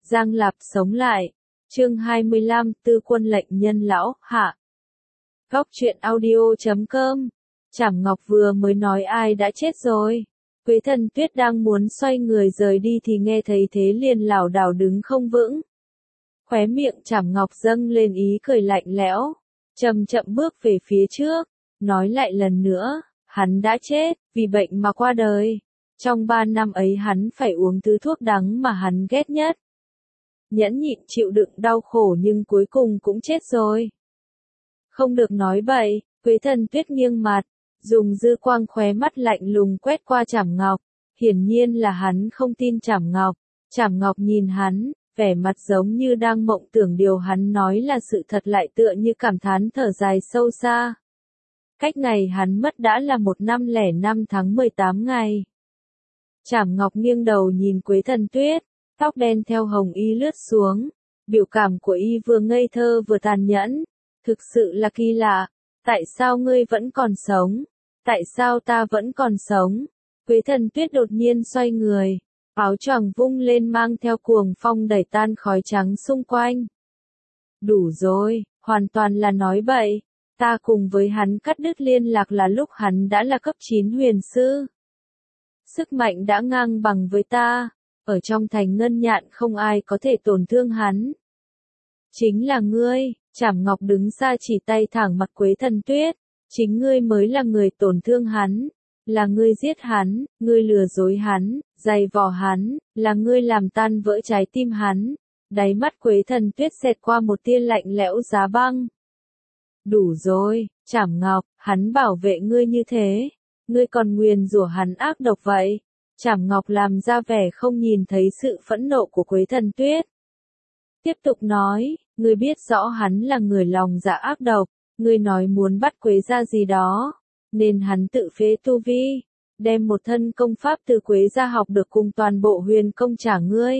Giang Lạp sống lại. Chương 25, Tư quân lệnh nhân lão, hạ. Góc truyện audio.com. Trảm Ngọc vừa mới nói ai đã chết rồi. Quế Thần Tuyết đang muốn xoay người rời đi thì nghe thấy thế liền lảo đảo đứng không vững. Khóe miệng Trảm Ngọc dâng lên ý cười lạnh lẽo, chậm chậm bước về phía trước, nói lại lần nữa, hắn đã chết, vì bệnh mà qua đời. Trong 3 năm ấy hắn phải uống thứ thuốc đắng mà hắn ghét nhất. Nhẫn nhịn chịu đựng đau khổ nhưng cuối cùng cũng chết rồi. Không được nói bậy, Quế Thần Tuyết nghiêng mặt, dùng dư quang khóe mắt lạnh lùng quét qua Trảm Ngọc, hiển nhiên là hắn không tin Trảm Ngọc. Trảm Ngọc nhìn hắn, vẻ mặt giống như đang mộng tưởng điều hắn nói là sự thật, lại tựa như cảm thán thở dài sâu xa. Cách ngày hắn mất đã là 1 năm 05 tháng 18 ngày. Trảm Ngọc nghiêng đầu nhìn Quế Thần Tuyết, tóc đen theo hồng y lướt xuống, biểu cảm của y vừa ngây thơ vừa tàn nhẫn, thực sự là kỳ lạ, tại sao ngươi vẫn còn sống, tại sao ta vẫn còn sống? Quế Thần Tuyết đột nhiên xoay người, áo choàng vung lên mang theo cuồng phong đẩy tan khói trắng xung quanh. Đủ rồi, hoàn toàn là nói bậy, ta cùng với hắn cắt đứt liên lạc là lúc hắn đã là cấp 9 huyền sư. Sức mạnh đã ngang bằng với ta, ở trong thành Ngân Nhạn không ai có thể tổn thương hắn. Chính là ngươi, Trảm Ngọc đứng xa chỉ tay thẳng mặt Quế Thần Tuyết, chính ngươi mới là người tổn thương hắn, là ngươi giết hắn, ngươi lừa dối hắn, giày vò hắn, là ngươi làm tan vỡ trái tim hắn. Đáy mắt Quế Thần Tuyết xẹt qua một tia lạnh lẽo giá băng. Đủ rồi, Trảm Ngọc, hắn bảo vệ ngươi như thế, ngươi còn nguyền rủa hắn ác độc vậy. Trảm Ngọc làm ra vẻ không nhìn thấy sự phẫn nộ của Quế Thần Tuyết. Tiếp tục nói, ngươi biết rõ hắn là người lòng dạ ác độc, ngươi nói muốn bắt Quế gia gì đó, nên hắn tự phế tu vi, đem một thân công pháp từ Quế gia học được cùng toàn bộ huyền công trả ngươi.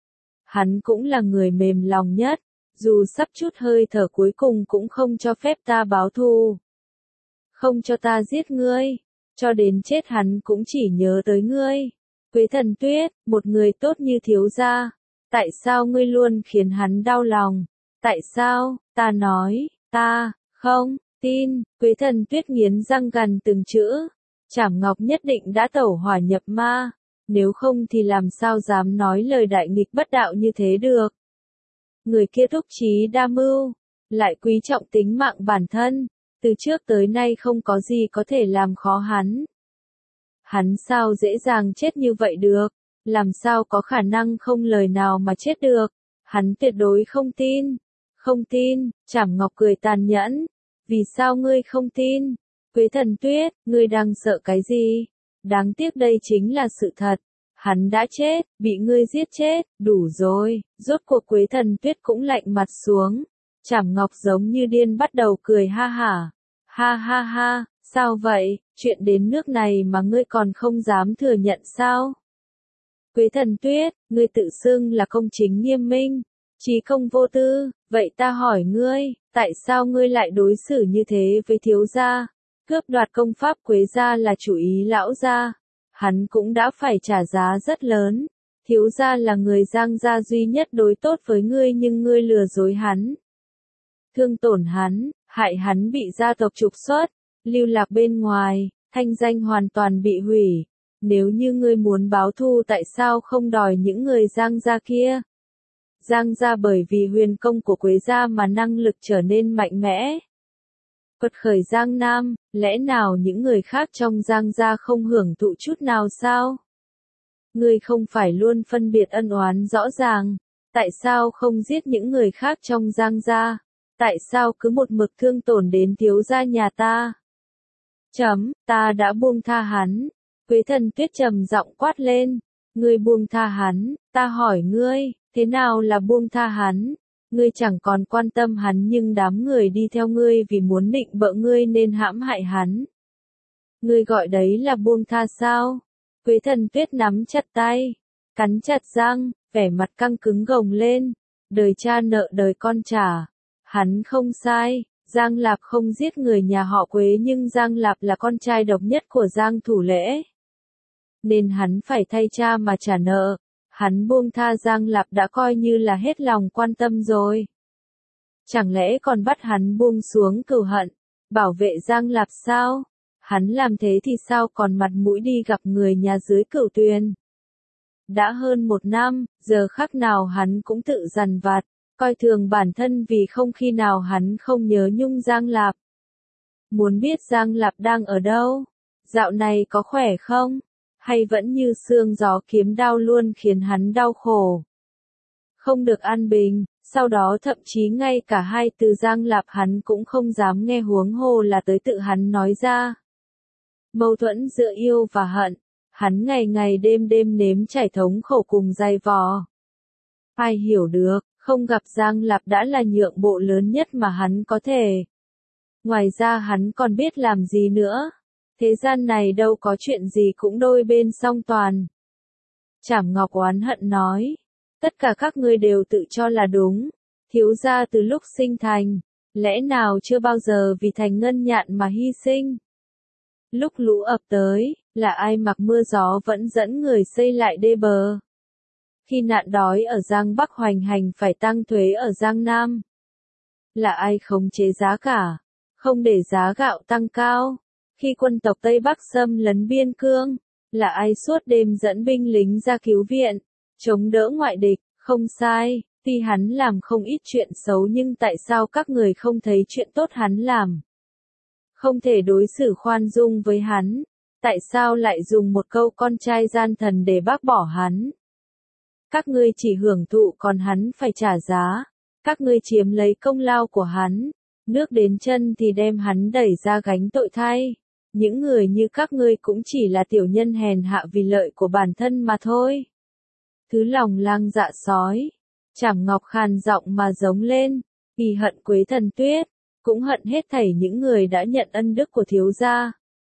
Hắn cũng là người mềm lòng nhất, dù sắp chút hơi thở cuối cùng cũng không cho phép ta báo thù. Không cho ta giết ngươi, cho đến chết hắn cũng chỉ nhớ tới ngươi. Quế Thần Tuyết, một người tốt như thiếu gia, tại sao ngươi luôn khiến hắn đau lòng? Tại sao? Ta nói, ta không tin. Quế Thần Tuyết nghiến răng gằn từng chữ. Trảm Ngọc nhất định đã tẩu hỏa nhập ma, nếu không thì làm sao dám nói lời đại nghịch bất đạo như thế được. Người kia thúc chí đa mưu, lại quý trọng tính mạng bản thân, từ trước tới nay không có gì có thể làm khó hắn. Hắn sao dễ dàng chết như vậy được, làm sao có khả năng không lời nào mà chết được, hắn tuyệt đối không tin. Không tin, Trảm Ngọc cười tàn nhẫn, vì sao ngươi không tin? Quế Thần Tuyết, ngươi đang sợ cái gì? Đáng tiếc đây chính là sự thật, hắn đã chết, bị ngươi giết chết, đủ rồi. Rốt cuộc Quế Thần Tuyết cũng lạnh mặt xuống, Trảm Ngọc giống như điên bắt đầu cười ha hả. Ha ha ha, sao vậy, chuyện đến nước này mà ngươi còn không dám thừa nhận sao? Quế Thần Tuyết, ngươi tự xưng là công chính nghiêm minh, chí công vô tư, vậy ta hỏi ngươi, tại sao ngươi lại đối xử như thế với thiếu gia? Cướp đoạt công pháp Quế gia là chủ ý lão gia, hắn cũng đã phải trả giá rất lớn. Thiếu gia là người Giang gia duy nhất đối tốt với ngươi nhưng ngươi lừa dối hắn, thương tổn hắn, hại hắn bị gia tộc trục xuất, lưu lạc bên ngoài, thanh danh hoàn toàn bị hủy. Nếu như ngươi muốn báo thù tại sao không đòi những người Giang gia kia? Giang gia bởi vì huyền công của Quế gia mà năng lực trở nên mạnh mẽ. Quật khởi Giang Nam, lẽ nào những người khác trong Giang gia không hưởng thụ chút nào sao? Ngươi không phải luôn phân biệt ân oán rõ ràng, tại sao không giết những người khác trong Giang gia? Tại sao cứ một mực thương tổn đến thiếu gia nhà ta? Ta đã buông tha hắn. Quế Thần Tuyết trầm giọng quát lên, ngươi buông tha hắn, ta hỏi ngươi, thế nào là buông tha hắn? Ngươi chẳng còn quan tâm hắn nhưng đám người đi theo ngươi vì muốn định bợ ngươi nên hãm hại hắn. Ngươi gọi đấy là buông tha sao? Quế Thần Tuyết nắm chặt tay, cắn chặt răng, vẻ mặt căng cứng gồng lên, đời cha nợ đời con trả. Hắn không sai, Giang Lạp không giết người nhà họ Quế nhưng Giang Lạp là con trai độc nhất của Giang Thủ Lễ, nên hắn phải thay cha mà trả nợ. Hắn buông tha Giang Lạp đã coi như là hết lòng quan tâm rồi. Chẳng lẽ còn bắt hắn buông xuống cừu hận, bảo vệ Giang Lạp sao? Hắn làm thế thì sao còn mặt mũi đi gặp người nhà dưới Cửu Tuyền? Đã hơn 1 năm, giờ khắc nào hắn cũng tự dằn vặt, coi thường bản thân vì không khi nào hắn không nhớ nhung Giang Lạp. Muốn biết Giang Lạp đang ở đâu? Dạo này có khỏe không? Hay vẫn như sương gió kiếm đao luôn khiến hắn đau khổ? Không được an bình, sau đó thậm chí ngay cả hai từ Giang Lạp hắn cũng không dám nghe, huống hồ là tới tự hắn nói ra. Mâu thuẫn giữa yêu và hận, hắn ngày ngày đêm đêm nếm trải thống khổ cùng dày vò. Ai hiểu được, không gặp Giang Lạp đã là nhượng bộ lớn nhất mà hắn có thể. Ngoài ra hắn còn biết làm gì nữa. Thế gian này đâu có chuyện gì cũng đôi bên song toàn. Trảm Ngọc oán hận nói, tất cả các ngươi đều tự cho là đúng. Thiếu gia từ lúc sinh thành, lẽ nào chưa bao giờ vì thành ngân nhạn mà hy sinh? Lúc lũ ập tới, là ai mặc mưa gió vẫn dẫn người xây lại đê bờ? Khi nạn đói ở Giang Bắc hoành hành phải tăng thuế ở Giang Nam, là ai khống chế giá cả, không để giá gạo tăng cao? Khi quân tộc Tây Bắc xâm lấn biên cương, là ai suốt đêm dẫn binh lính ra cứu viện, chống đỡ ngoại địch? Không sai, tuy hắn làm không ít chuyện xấu nhưng tại sao các người không thấy chuyện tốt hắn làm? Không thể đối xử khoan dung với hắn, tại sao lại dùng một câu con trai gian thần để bác bỏ hắn? Các ngươi chỉ hưởng thụ còn hắn phải trả giá, các ngươi chiếm lấy công lao của hắn, nước đến chân thì đem hắn đẩy ra gánh tội thay. Những người như các ngươi cũng chỉ là tiểu nhân hèn hạ vì lợi của bản thân mà thôi. Thứ lòng lang dạ sói, Trảm Ngọc khàn giọng mà giống lên, vì hận Quế Thần Tuyết, cũng hận hết thảy những người đã nhận ân đức của thiếu gia.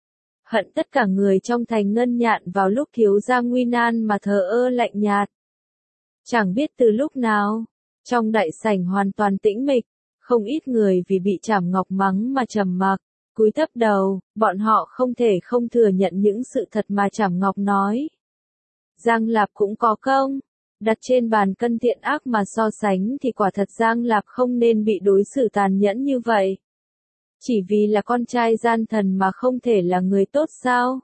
Hận tất cả người trong thành ngân nhạn vào lúc thiếu gia nguy nan mà thờ ơ lạnh nhạt. Chẳng biết từ lúc nào, trong đại sảnh hoàn toàn tĩnh mịch, không ít người vì bị Trảm Ngọc mắng mà trầm mặc, cúi thấp đầu, bọn họ không thể không thừa nhận những sự thật mà Trảm Ngọc nói. Giang Lạp cũng có công, đặt trên bàn cân thiện ác mà so sánh thì quả thật Giang Lạp không nên bị đối xử tàn nhẫn như vậy. Chỉ vì là con trai gian thần mà không thể là người tốt sao?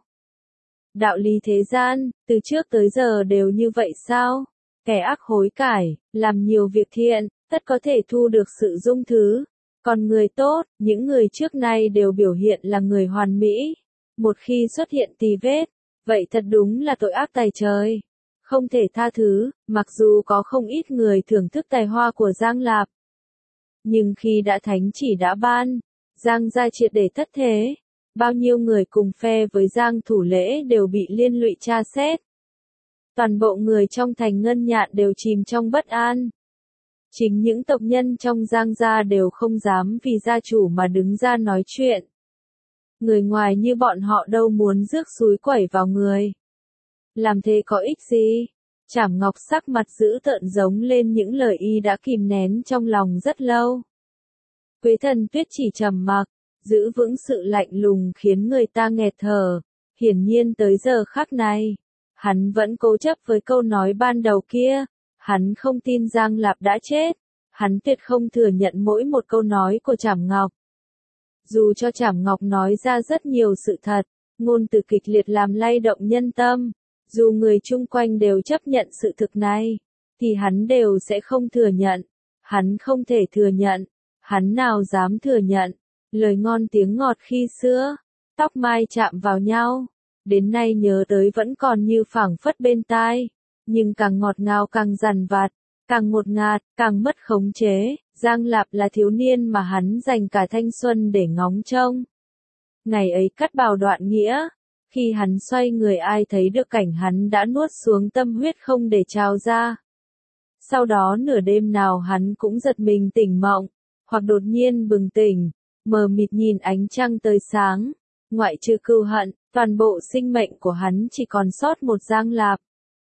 Đạo lý thế gian, từ trước tới giờ đều như vậy sao? Kẻ ác hối cải, làm nhiều việc thiện, tất có thể thu được sự dung thứ. Còn người tốt, những người trước nay đều biểu hiện là người hoàn mỹ. Một khi xuất hiện tì vết, vậy thật đúng là tội ác tày trời. Không thể tha thứ, mặc dù có không ít người thưởng thức tài hoa của Giang Lạp. Nhưng khi đã thánh chỉ đã ban, Giang gia triệt để thất thế. Bao nhiêu người cùng phe với Giang Thủ Lễ đều bị liên lụy tra xét. Toàn bộ người trong thành ngân nhạn đều chìm trong bất an. Chính những tộc nhân trong Giang gia đều không dám vì gia chủ mà đứng ra nói chuyện. Người ngoài như bọn họ đâu muốn rước xúi quẩy vào người. Làm thế có ích gì? Trảm Ngọc sắc mặt dữ tợn giống lên những lời y đã kìm nén trong lòng rất lâu. Quế Thần Tuyết chỉ trầm mặc, giữ vững sự lạnh lùng khiến người ta nghẹt thở. Hiển nhiên tới giờ khắc này, hắn vẫn cố chấp với câu nói ban đầu kia. Hắn không tin Giang Lạp đã chết. Hắn tuyệt không thừa nhận mỗi một câu nói của Trảm Ngọc. Dù cho Trảm Ngọc nói ra rất nhiều sự thật, ngôn từ kịch liệt làm lay động nhân tâm, dù người chung quanh đều chấp nhận sự thực này, thì hắn đều sẽ không thừa nhận. Hắn không thể thừa nhận, hắn nào dám thừa nhận. Lời ngon tiếng ngọt khi xưa, tóc mai chạm vào nhau, đến nay nhớ tới vẫn còn như phảng phất bên tai, nhưng càng ngọt ngào càng dằn vặt, càng ngột ngạt, càng mất khống chế. Giang Lạp là thiếu niên mà hắn dành cả thanh xuân để ngóng trông. Ngày ấy cắt bào đoạn nghĩa, khi hắn xoay người ai thấy được cảnh hắn đã nuốt xuống tâm huyết không để trào ra. Sau đó nửa đêm nào hắn cũng giật mình tỉnh mộng, hoặc đột nhiên bừng tỉnh, mờ mịt nhìn ánh trăng tới sáng. Ngoại trừ cừu hận, toàn bộ sinh mệnh của hắn chỉ còn sót một Giang Lạp.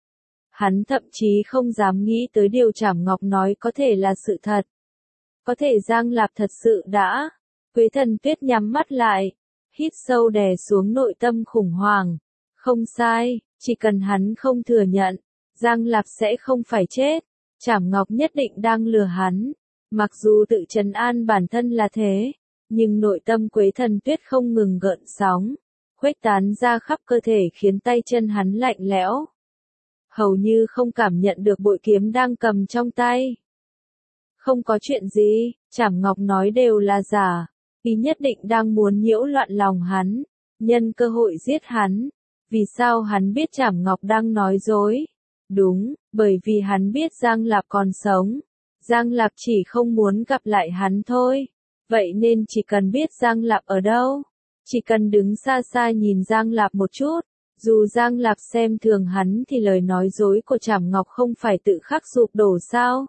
Hắn thậm chí không dám nghĩ tới điều Trảm Ngọc nói có thể là sự thật. Có thể Giang Lạp thật sự đã. Quế Thần Tuyết nhắm mắt lại, hít sâu đè xuống nội tâm khủng hoảng. Không sai, chỉ cần hắn không thừa nhận, Giang Lạp sẽ không phải chết. Trảm Ngọc nhất định đang lừa hắn. Mặc dù tự trấn an bản thân là thế, nhưng nội tâm Quế Thần Tuyết không ngừng gợn sóng, khuếch tán ra khắp cơ thể khiến tay chân hắn lạnh lẽo. Hầu như không cảm nhận được bội kiếm đang cầm trong tay. Không có chuyện gì, Trảm Ngọc nói đều là giả, y nhất định đang muốn nhiễu loạn lòng hắn, nhân cơ hội giết hắn. Vì sao hắn biết Trảm Ngọc đang nói dối? Đúng, bởi vì hắn biết Giang Lạp còn sống. Giang Lạp chỉ không muốn gặp lại hắn thôi. Vậy nên chỉ cần biết Giang Lạp ở đâu, chỉ cần đứng xa xa nhìn Giang Lạp một chút, dù Giang Lạp xem thường hắn thì lời nói dối của Trảm Ngọc không phải tự khắc sụp đổ sao?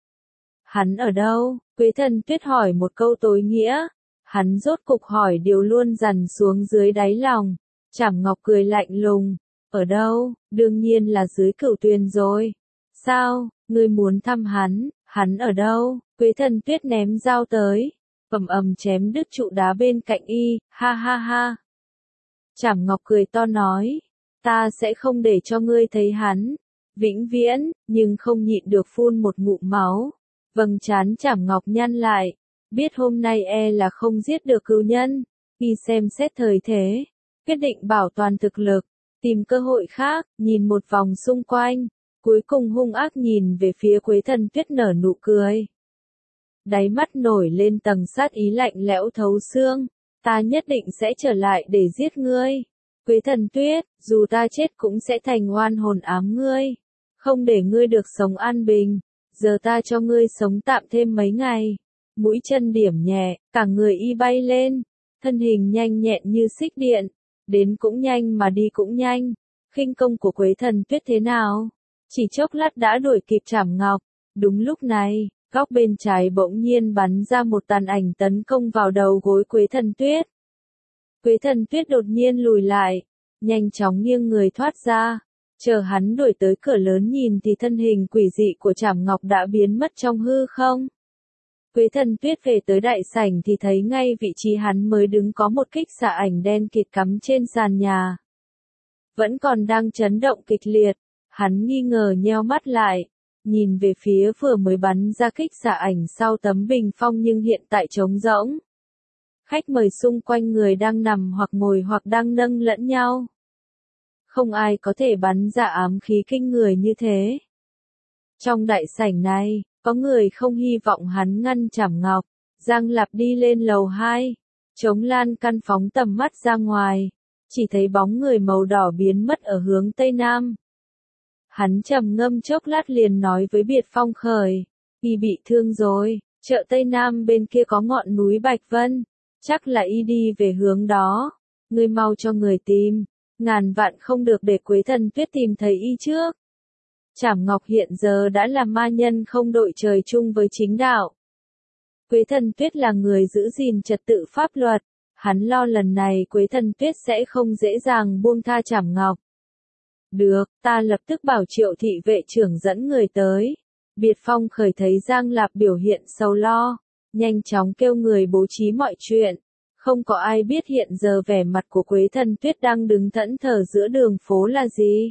Hắn ở đâu? Quế Thần Tuyết hỏi một câu tối nghĩa. Hắn rốt cục hỏi điều luôn dằn xuống dưới đáy lòng. Trảm Ngọc cười lạnh lùng. Ở đâu? Đương nhiên là dưới Cửu Tuyền rồi. Sao? Ngươi muốn thăm hắn? Hắn ở đâu? Quế Thần Tuyết ném dao tới, ầm ầm chém đứt trụ đá bên cạnh y, ha ha ha. Trảm Ngọc cười to nói, ta sẽ không để cho ngươi thấy hắn, vĩnh viễn, nhưng không nhịn được phun một ngụm máu. Vầng trán Trảm Ngọc nhăn lại, biết hôm nay e là không giết được cừu nhân, y xem xét thời thế, quyết định bảo toàn thực lực, tìm cơ hội khác, nhìn một vòng xung quanh. Cuối cùng hung ác nhìn về phía Quế Thần Tuyết nở nụ cười. Đáy mắt nổi lên tầng sát ý lạnh lẽo thấu xương. Ta nhất định sẽ trở lại để giết ngươi. Quế Thần Tuyết, dù ta chết cũng sẽ thành oan hồn ám ngươi. Không để ngươi được sống an bình. Giờ ta cho ngươi sống tạm thêm mấy ngày. Mũi chân điểm nhẹ, cả người y bay lên. Thân hình nhanh nhẹn như xích điện. Đến cũng nhanh mà đi cũng nhanh. Khinh công của Quế Thần Tuyết thế nào? Chỉ chốc lát đã đuổi kịp Trảm Ngọc. Đúng lúc này, góc bên trái bỗng nhiên bắn ra một tàn ảnh tấn công vào đầu gối Quế Thần Tuyết. Quế Thần Tuyết đột nhiên lùi lại, nhanh chóng nghiêng người thoát ra. Chờ hắn đuổi tới cửa lớn nhìn thì thân hình quỷ dị của Trảm Ngọc đã biến mất trong hư không. Quế Thần Tuyết về tới đại sảnh thì thấy ngay vị trí hắn mới đứng có một kích xạ ảnh đen kịt cắm trên sàn nhà. Vẫn còn đang chấn động kịch liệt. Hắn nghi ngờ nheo mắt lại, nhìn về phía vừa mới bắn ra kích xạ ảnh sau tấm bình phong nhưng hiện tại trống rỗng. Khách mời xung quanh người đang nằm hoặc ngồi hoặc đang nâng lẫn nhau. Không ai có thể bắn ra ám khí kinh người như thế. Trong đại sảnh này, có người không hy vọng hắn ngăn Trảm Ngọc. Giang Lạp đi lên lầu 2, chống lan can phóng tầm mắt ra ngoài, chỉ thấy bóng người màu đỏ biến mất ở hướng Tây Nam. Hắn trầm ngâm chốc lát liền nói với Biệt Phong Khởi, y bị thương rồi, chợ Tây Nam bên kia có ngọn núi Bạch Vân, chắc là y đi về hướng đó, ngươi mau cho người tìm, ngàn vạn không được để Quế Thần Tuyết tìm thấy y trước. Trảm Ngọc hiện giờ đã là ma nhân không đội trời chung với chính đạo. Quế Thần Tuyết là người giữ gìn trật tự pháp luật, hắn lo lần này Quế Thần Tuyết sẽ không dễ dàng buông tha Trảm Ngọc. Được, ta lập tức bảo Triệu thị vệ trưởng dẫn người tới. Biệt Phong Khởi thấy Giang Lạp biểu hiện sầu lo, nhanh chóng kêu người bố trí mọi chuyện. Không có ai biết hiện giờ vẻ mặt của Quế Thần Tuyết đang đứng thẫn thờ giữa đường phố là gì.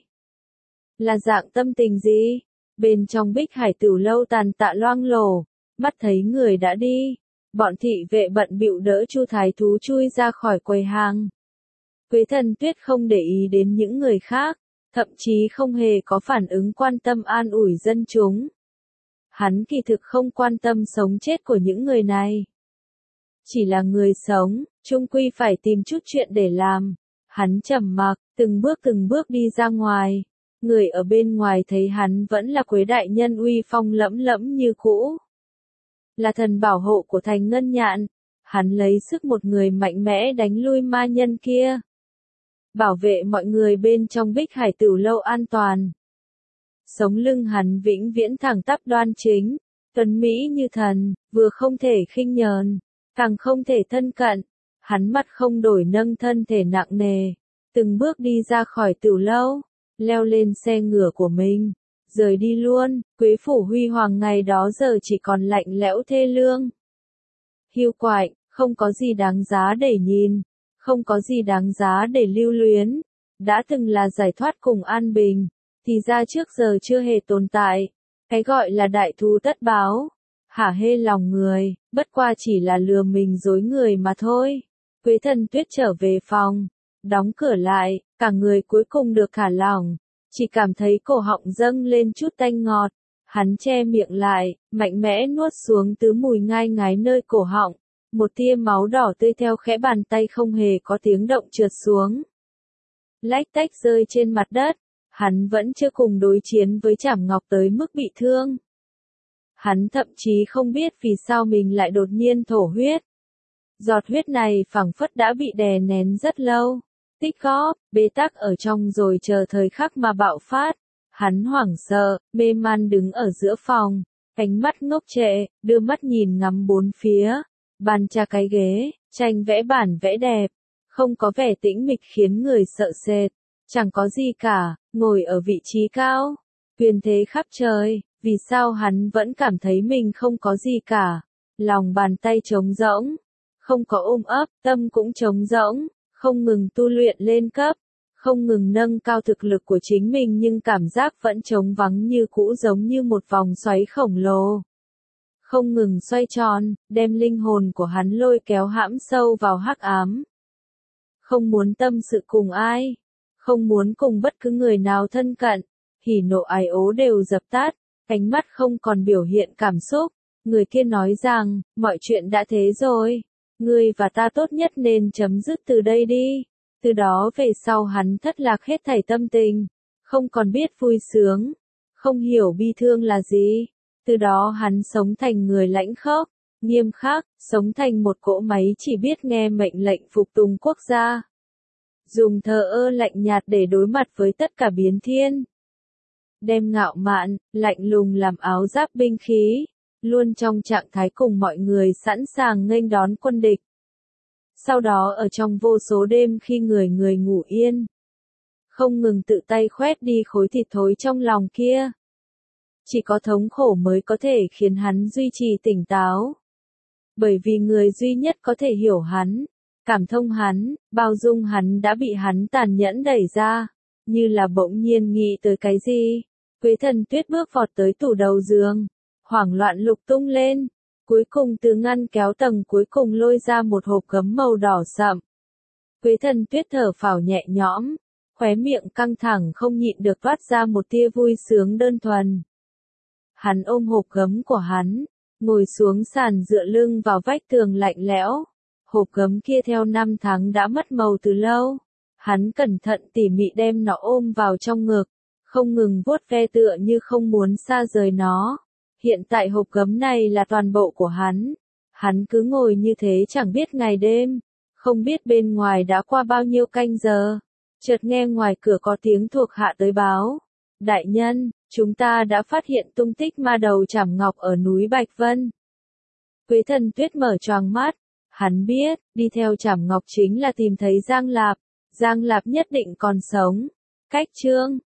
Là dạng tâm tình gì? Bên trong Bích Hải Tửu Lâu tàn tạ loang lổ, mắt thấy người đã đi. Bọn thị vệ bận bịu đỡ Chu Thái Thú chui ra khỏi quầy hàng. Quế Thần Tuyết không để ý đến những người khác. Thậm chí không hề có phản ứng quan tâm an ủi dân chúng. Hắn kỳ thực không quan tâm sống chết của những người này. Chỉ là người sống, chung quy phải tìm chút chuyện để làm. Hắn trầm mặc, từng bước đi ra ngoài. Người ở bên ngoài thấy hắn vẫn là Quế đại nhân uy phong lẫm lẫm như cũ. Là thần bảo hộ của thành Ngân Nhạn. Hắn lấy sức một người mạnh mẽ đánh lui ma nhân kia. Bảo vệ mọi người bên trong Bích Hải Tửu Lâu an toàn. Sống lưng hắn vĩnh viễn thẳng tắp đoan chính, tuấn mỹ như thần, vừa không thể khinh nhờn, càng không thể thân cận. Hắn mặt không đổi nâng thân thể nặng nề, từng bước đi ra khỏi Tửu Lâu, leo lên xe ngựa của mình, rời đi luôn. Quế phủ huy hoàng ngày đó giờ chỉ còn lạnh lẽo thê lương. Hiu quạnh, không có gì đáng giá để nhìn. Không có gì đáng giá để lưu luyến, đã từng là giải thoát cùng an bình, thì ra trước giờ chưa hề tồn tại. Cái gọi là đại thù tất báo, hả hê lòng người, bất qua chỉ là lừa mình dối người mà thôi. Quế Thần Tuyết trở về phòng, đóng cửa lại, cả người cuối cùng được thả lỏng, chỉ cảm thấy cổ họng dâng lên chút tanh ngọt. Hắn che miệng lại, mạnh mẽ nuốt xuống thứ mùi ngai ngái nơi cổ họng, một tia máu đỏ tươi theo khẽ bàn tay không hề có tiếng động trượt xuống. Lách tách rơi trên mặt đất, hắn vẫn chưa cùng đối chiến với Trảm Ngọc tới mức bị thương. Hắn thậm chí không biết vì sao mình lại đột nhiên thổ huyết. Giọt huyết này phảng phất đã bị đè nén rất lâu, tích góp, bế tắc ở trong rồi chờ thời khắc mà bạo phát. Hắn hoảng sợ, mê man đứng ở giữa phòng, ánh mắt ngốc trệ, đưa mắt nhìn ngắm bốn phía. Bàn trà cái ghế, tranh vẽ bản vẽ đẹp, không có vẻ tĩnh mịch khiến người sợ sệt. Chẳng có gì cả, ngồi ở vị trí cao, quyền thế khắp trời, vì sao hắn vẫn cảm thấy mình không có gì cả. Lòng bàn tay trống rỗng, không có ôm ấp, tâm cũng trống rỗng, không ngừng tu luyện lên cấp, không ngừng nâng cao thực lực của chính mình nhưng cảm giác vẫn trống vắng như cũ giống như một vòng xoáy khổng lồ. Không ngừng xoay tròn, đem linh hồn của hắn lôi kéo hãm sâu vào hắc ám. Không muốn tâm sự cùng ai, không muốn cùng bất cứ người nào thân cận, hỉ nộ ái ố đều dập tắt, ánh mắt không còn biểu hiện cảm xúc. Người kia nói rằng, mọi chuyện đã thế rồi, ngươi và ta tốt nhất nên chấm dứt từ đây đi. Từ đó về sau hắn thất lạc hết thảy tâm tình, không còn biết vui sướng, không hiểu bi thương là gì. Từ đó hắn sống thành người lãnh khốc, nghiêm khắc, sống thành một cỗ máy chỉ biết nghe mệnh lệnh phục tùng quốc gia. Dùng thờ ơ lạnh nhạt để đối mặt với tất cả biến thiên. Đem ngạo mạn, lạnh lùng làm áo giáp binh khí, luôn trong trạng thái cùng mọi người sẵn sàng nghênh đón quân địch. Sau đó ở trong vô số đêm khi người người ngủ yên, không ngừng tự tay khoét đi khối thịt thối trong lòng kia. Chỉ có thống khổ mới có thể khiến hắn duy trì tỉnh táo. Bởi vì người duy nhất có thể hiểu hắn, cảm thông hắn, bao dung hắn đã bị hắn tàn nhẫn đẩy ra, như là bỗng nhiên nghĩ tới cái gì. Quế Thần Tuyết bước vọt tới tủ đầu giường, hoảng loạn lục tung lên, cuối cùng từ ngăn kéo tầng cuối cùng lôi ra một hộp gấm màu đỏ sậm. Quế Thần Tuyết thở phào nhẹ nhõm, khóe miệng căng thẳng không nhịn được toát ra một tia vui sướng đơn thuần. Hắn ôm hộp gấm của hắn, ngồi xuống sàn dựa lưng vào vách tường lạnh lẽo. Hộp gấm kia theo năm tháng đã mất màu từ lâu. Hắn cẩn thận tỉ mỉ đem nó ôm vào trong ngực, không ngừng vuốt ve tựa như không muốn xa rời nó. Hiện tại hộp gấm này là toàn bộ của hắn. Hắn cứ ngồi như thế chẳng biết ngày đêm, không biết bên ngoài đã qua bao nhiêu canh giờ. Chợt nghe ngoài cửa có tiếng thuộc hạ tới báo. Đại nhân, chúng ta đã phát hiện tung tích ma đầu Trảm Ngọc ở núi Bạch Vân. Quế Thần Tuyết mở choàng mắt, hắn biết, đi theo Trảm Ngọc chính là tìm thấy Giang Lạp nhất định còn sống. Cách chương